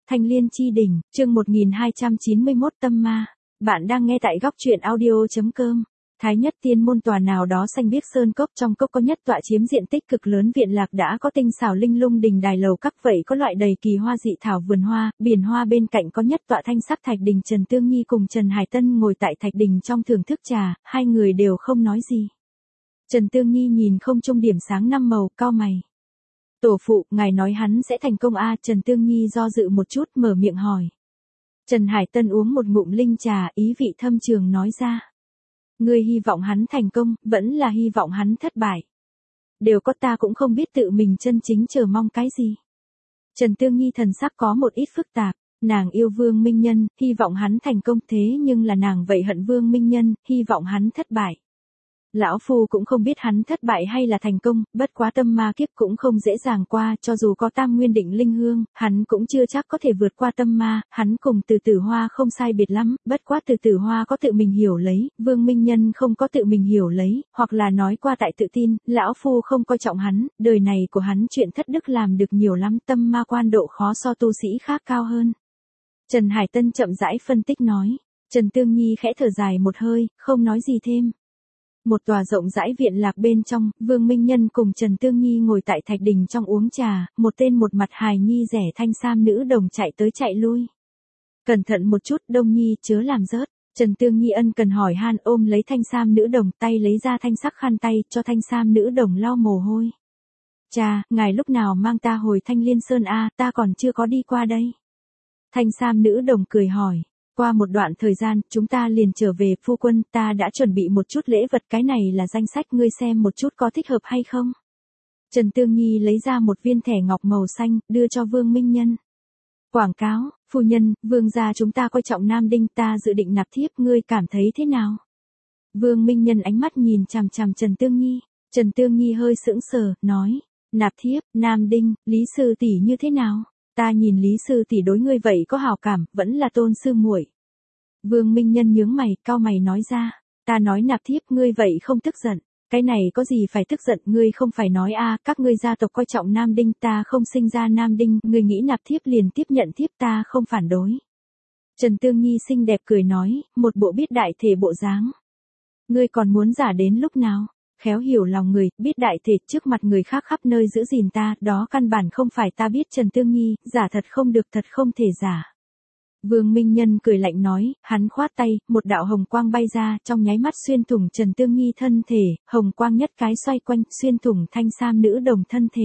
Thanh Liên Chi Đỉnh, chương 1291 Tâm Ma. Bạn đang nghe tại góc truyện audio.com. Thái Nhất Tiên môn tòa nào đó xanh biếc sơn cốc, trong cốc có nhất tọa chiếm diện tích cực lớn viện lạc đã có tinh xảo linh lung đình đài lầu các, vậy có loại đầy kỳ hoa dị thảo vườn hoa, biển hoa, bên cạnh có nhất tọa thanh sắc thạch đình. Trần Tương Nhi cùng Trần Hải Tân ngồi tại thạch đình trong thưởng thức trà, hai người đều không nói gì. Trần Tương Nhi nhìn không trung điểm sáng năm màu, cau mày. Tổ phụ, ngài nói hắn sẽ thành công a? Trần Tương Nhi do dự một chút, mở miệng hỏi. Trần Hải Tân uống một ngụm linh trà, ý vị thâm trường nói ra. Ngươi hy vọng hắn thành công, vẫn là hy vọng hắn thất bại? Đều có, ta cũng không biết tự mình chân chính chờ mong cái gì. Trần Tương Nhi thần sắc có một ít phức tạp, nàng yêu Vương Minh Nhân, hy vọng hắn thành công, thế nhưng là nàng vậy hận Vương Minh Nhân, hy vọng hắn thất bại. Lão Phu cũng không biết hắn thất bại hay là thành công, bất quá tâm ma kiếp cũng không dễ dàng qua, cho dù có tam nguyên định linh hương, hắn cũng chưa chắc có thể vượt qua tâm ma. Hắn cùng Từ Tử Hoa không sai biệt lắm, bất quá Từ Tử Hoa có tự mình hiểu lấy, Vương Minh Nhân không có tự mình hiểu lấy, hoặc là nói qua tại tự tin. Lão Phu không coi trọng hắn, đời này của hắn chuyện thất đức làm được nhiều lắm, tâm ma quan độ khó so tu sĩ khác cao hơn. Trần Hải Tân chậm rãi phân tích nói. Trần Tương Nhi khẽ thở dài một hơi, không nói gì thêm. Một tòa rộng rãi viện lạc bên trong, Vương Minh Nhân cùng Trần Tương Nhi ngồi tại thạch đình trong uống trà, một tên một mặt hài nhi rẻ thanh sam nữ đồng chạy tới chạy lui. Cẩn thận một chút, Đông Nhi chớ làm rớt. Trần Tương Nhi ân cần hỏi han, ôm lấy thanh sam nữ đồng, tay lấy ra thanh sắc khăn tay, cho thanh sam nữ đồng lau mồ hôi. Cha, ngài lúc nào mang ta hồi Thanh Liên Sơn a? Ta còn chưa có đi qua đây. Thanh sam nữ đồng cười hỏi. Qua một đoạn thời gian, chúng ta liền trở về. Phu quân, ta đã chuẩn bị một chút lễ vật, cái này là danh sách, ngươi xem một chút có thích hợp hay không. Trần Tương Nhi lấy ra một viên thẻ ngọc màu xanh, đưa cho Vương Minh Nhân. Quảng cáo, phu nhân, Vương gia chúng ta coi trọng nam đinh, ta dự định nạp thiếp, ngươi cảm thấy thế nào? Vương Minh Nhân ánh mắt nhìn chằm chằm Trần Tương Nhi. Trần Tương Nhi hơi sững sờ, nói, nạp thiếp, nam đinh, Lý sư tỷ như thế nào? Ta nhìn Lý sư tỷ đối ngươi vậy có hảo cảm, vẫn là tôn sư muội. Vương Minh Nhân nhướng mày, cau mày nói ra, ta nói nạp thiếp, ngươi vậy không tức giận? Cái này có gì phải tức giận, ngươi không phải nói a, các ngươi gia tộc coi trọng nam đinh, ta không sinh ra nam đinh, ngươi nghĩ nạp thiếp liền tiếp nhận thiếp, ta không phản đối. Trần Tương Nhi xinh đẹp cười nói, một bộ biết đại thể bộ dáng. Ngươi còn muốn giả đến lúc nào? Khéo hiểu lòng người, biết đại thể, trước mặt người khác khắp nơi giữ gìn ta, đó căn bản không phải ta biết. Trần Tương Nhi, giả thật không được, thật không thể giả. Vương Minh Nhân cười lạnh nói, hắn khoát tay, một đạo hồng quang bay ra, trong nháy mắt xuyên thủng Trần Tương Nhi thân thể, hồng quang nhất cái xoay quanh, xuyên thủng thanh sam nữ đồng thân thể.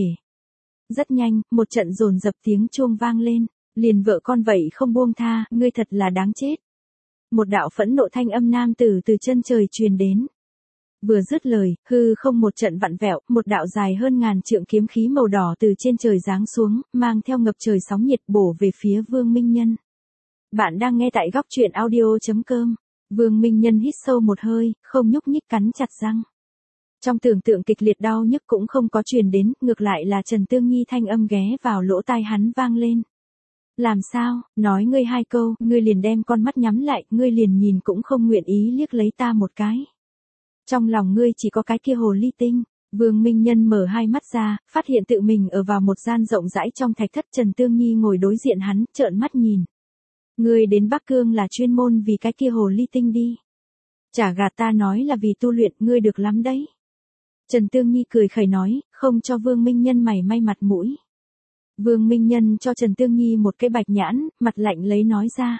Rất nhanh, một trận dồn dập tiếng chuông vang lên, liền vợ con vậy không buông tha, ngươi thật là đáng chết. Một đạo phẫn nộ thanh âm nam tử từ chân trời truyền đến. Vừa dứt lời, hư không một trận vặn vẹo, một đạo dài hơn ngàn trượng kiếm khí màu đỏ từ trên trời giáng xuống, mang theo ngập trời sóng nhiệt bổ về phía Vương Minh Nhân. Bạn đang nghe tại góc truyện audio.com. Vương Minh Nhân hít sâu một hơi, không nhúc nhích, cắn chặt răng. Trong tưởng tượng kịch liệt đau nhức cũng không có truyền đến, ngược lại là Trần Tương Nhi thanh âm ghé vào lỗ tai hắn vang lên. Làm sao, nói ngươi hai câu, ngươi liền đem con mắt nhắm lại, ngươi liền nhìn cũng không nguyện ý liếc lấy ta một cái. Trong lòng ngươi chỉ có cái kia hồ ly tinh. Vương Minh Nhân mở hai mắt ra, phát hiện tự mình ở vào một gian rộng rãi trong thạch thất. Trần Tương Nhi ngồi đối diện hắn, trợn mắt nhìn. Ngươi đến Bắc Cương là chuyên môn vì cái kia hồ ly tinh đi. Chả gạt ta, nói là vì tu luyện, ngươi được lắm đấy. Trần Tương Nhi cười khẩy nói, không cho Vương Minh Nhân mảy may mặt mũi. Vương Minh Nhân cho Trần Tương Nhi một cái bạch nhãn, mặt lạnh lấy nói ra.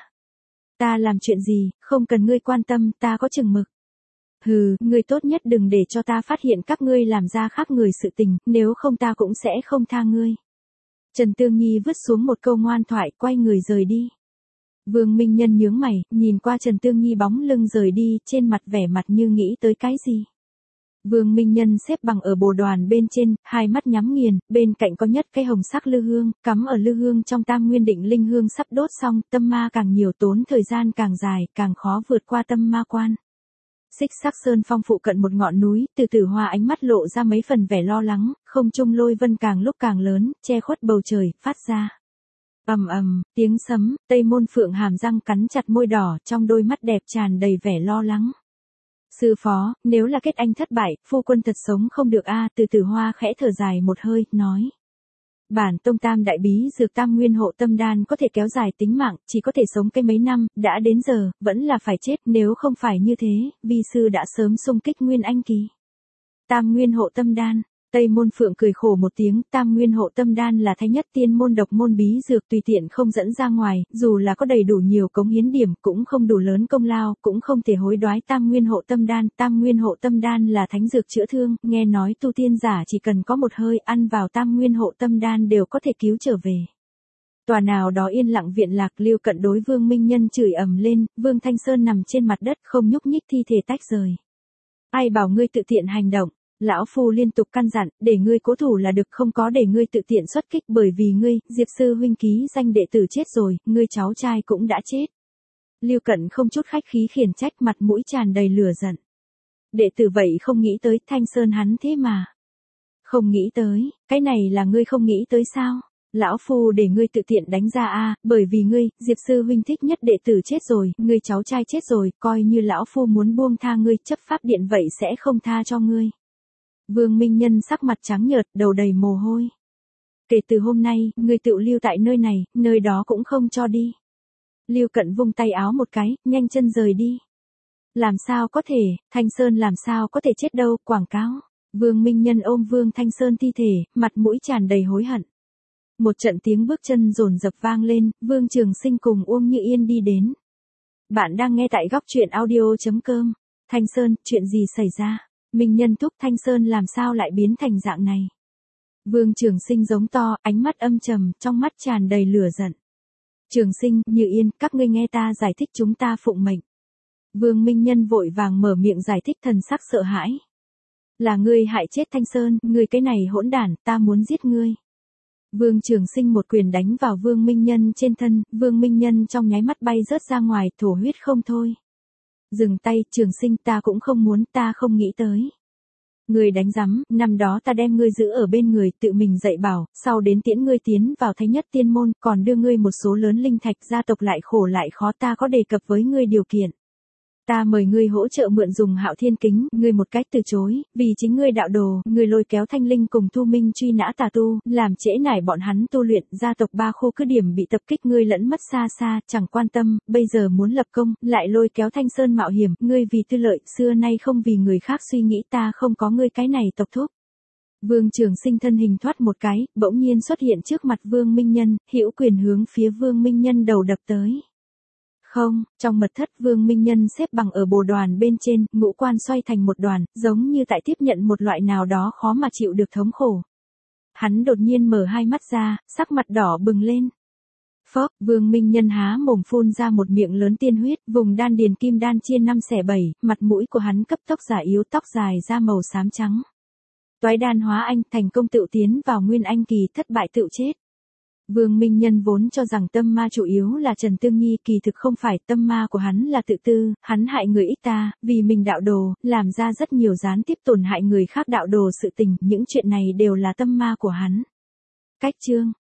Ta làm chuyện gì, không cần ngươi quan tâm, ta có chừng mực. Hừ, ngươi tốt nhất đừng để cho ta phát hiện các ngươi làm ra khác người sự tình, nếu không ta cũng sẽ không tha ngươi. Trần Tương Nhi vứt xuống một câu ngoan thoại, quay người rời đi. Vương Minh Nhân nhướng mày, nhìn qua Trần Tương Nhi bóng lưng rời đi, trên mặt vẻ mặt như nghĩ tới cái gì. Vương Minh Nhân xếp bằng ở bồ đoàn bên trên, hai mắt nhắm nghiền, bên cạnh có nhất cái hồng sắc lư hương, cắm ở lư hương trong tam nguyên định linh hương sắp đốt xong, tâm ma càng nhiều, tốn thời gian càng dài, càng khó vượt qua tâm ma quan. Xích Sắc Sơn Phong phụ cận một ngọn núi, Từ Tử Hoa ánh mắt lộ ra mấy phần vẻ lo lắng, không trung lôi vân càng lúc càng lớn, che khuất bầu trời, phát ra. Ầm ầm, tiếng sấm, Tây Môn Phượng hàm răng cắn chặt môi đỏ, trong đôi mắt đẹp tràn đầy vẻ lo lắng. Sư phó, nếu là kết anh thất bại, phu quân thật sống không được a. Từ Tử Hoa khẽ thở dài một hơi, nói. Bản tông tam đại bí dược tam nguyên hộ tâm đan có thể kéo dài tính mạng, chỉ có thể sống cái mấy năm, đã đến giờ, vẫn là phải chết, nếu không phải như thế, vi sư đã sớm xung kích nguyên anh kỳ. Tam nguyên hộ tâm đan, Tây Môn Phượng cười khổ một tiếng, tam nguyên hộ tâm đan là thái nhất tiên môn độc môn bí dược tùy tiện không dẫn ra ngoài, dù là có đầy đủ nhiều cống hiến điểm cũng không đủ lớn công lao, cũng không thể hối đoái tam nguyên hộ tâm đan là thánh dược chữa thương, nghe nói tu tiên giả chỉ cần có một hơi ăn vào tam nguyên hộ tâm đan đều có thể cứu trở về. Tòa nào đó yên lặng viện lạc, Lưu Cận đối Vương Minh Nhân chửi ầm lên, Vương Thanh Sơn nằm trên mặt đất không nhúc nhích, thi thể tách rời. Ai bảo ngươi tự tiện hành động? Lão phu liên tục căn dặn, để ngươi cố thủ là được, không có để ngươi tự tiện xuất kích, bởi vì ngươi, Diệp sư huynh ký danh đệ tử chết rồi, ngươi cháu trai cũng đã chết. Lưu Cận không chút khách khí khiển trách, mặt mũi tràn đầy lửa giận. Đệ tử vậy không nghĩ tới, Thanh Sơn hắn thế mà. Không nghĩ tới, cái này là ngươi không nghĩ tới sao? Lão phu để ngươi tự tiện đánh ra a, bởi vì ngươi, Diệp sư huynh thích nhất đệ tử chết rồi, ngươi cháu trai chết rồi, coi như lão phu muốn buông tha ngươi, chấp pháp điện vậy sẽ không tha cho ngươi. Vương Minh Nhân sắc mặt trắng nhợt, đầu đầy mồ hôi. Kể từ hôm nay, ngươi tự lưu tại nơi này, nơi đó cũng không cho đi. Lưu Cận vung tay áo một cái, nhanh chân rời đi. Làm sao có thể, Thanh Sơn làm sao có thể chết đâu, quảng cáo. Vương Minh Nhân ôm Vương Thanh Sơn thi thể, mặt mũi tràn đầy hối hận. Một trận tiếng bước chân dồn dập vang lên, Vương Trường Sinh cùng Uông Như Yên đi đến. Bạn đang nghe tại góc truyện audio.com. Thanh Sơn, chuyện gì xảy ra? Minh Nhân thúc, Thanh Sơn làm sao lại biến thành dạng này? Vương Trường Sinh giống to, ánh mắt âm trầm, trong mắt tràn đầy lửa giận. Trường Sinh, Như Yên, các ngươi nghe ta giải thích, chúng ta phụng mệnh. Vương Minh Nhân vội vàng mở miệng giải thích, thần sắc sợ hãi. Là ngươi hại chết Thanh Sơn, ngươi cái này hỗn đản, ta muốn giết ngươi. Vương Trường Sinh một quyền đánh vào Vương Minh Nhân trên thân, Vương Minh Nhân trong nháy mắt bay rớt ra ngoài, thổ huyết không thôi. Dừng tay, Trường Sinh, ta cũng không muốn, ta không nghĩ tới. Ngươi đánh rắm, năm đó ta đem ngươi giữ ở bên người, tự mình dạy bảo, sau đến tiễn ngươi tiến vào thái nhất tiên môn, còn đưa ngươi một số lớn linh thạch, gia tộc lại khổ lại khó, ta có đề cập với ngươi điều kiện. Ta mời ngươi hỗ trợ mượn dùng Hạo Thiên Kính, ngươi một cách từ chối, vì chính ngươi đạo đồ, ngươi lôi kéo Thanh Linh cùng Thu Minh truy nã tà tu, làm trễ nải bọn hắn tu luyện, gia tộc Ba Khô cứ điểm bị tập kích, ngươi lẫn mất xa xa, chẳng quan tâm, bây giờ muốn lập công, lại lôi kéo Thanh Sơn mạo hiểm, ngươi vì tư lợi, xưa nay không vì người khác suy nghĩ, ta không có ngươi cái này tộc thúc. Vương Trường Sinh thân hình thoát một cái, bỗng nhiên xuất hiện trước mặt Vương Minh Nhân, hữu quyền hướng phía Vương Minh Nhân đầu đập tới. Không, trong mật thất Vương Minh Nhân xếp bằng ở bồ đoàn bên trên, ngũ quan xoay thành một đoàn, giống như tại tiếp nhận một loại nào đó khó mà chịu được thống khổ. Hắn đột nhiên mở hai mắt ra, sắc mặt đỏ bừng lên. Phốc, Vương Minh Nhân há mồm phun ra một miệng lớn tiên huyết, vùng đan điền kim đan chia 5/7, mặt mũi của hắn cấp tốc già yếu, tóc dài ra màu xám trắng. Toái đan hóa anh, thành công tựu tiến vào nguyên anh kỳ, thất bại tựu chết. Vương Minh Nhân vốn cho rằng tâm ma chủ yếu là Trần Tương Nhi, kỳ thực không phải, tâm ma của hắn là tự tư, hắn hại người ích ta, vì mình đạo đồ, làm ra rất nhiều gián tiếp tổn hại người khác đạo đồ sự tình, những chuyện này đều là tâm ma của hắn. Cách chương,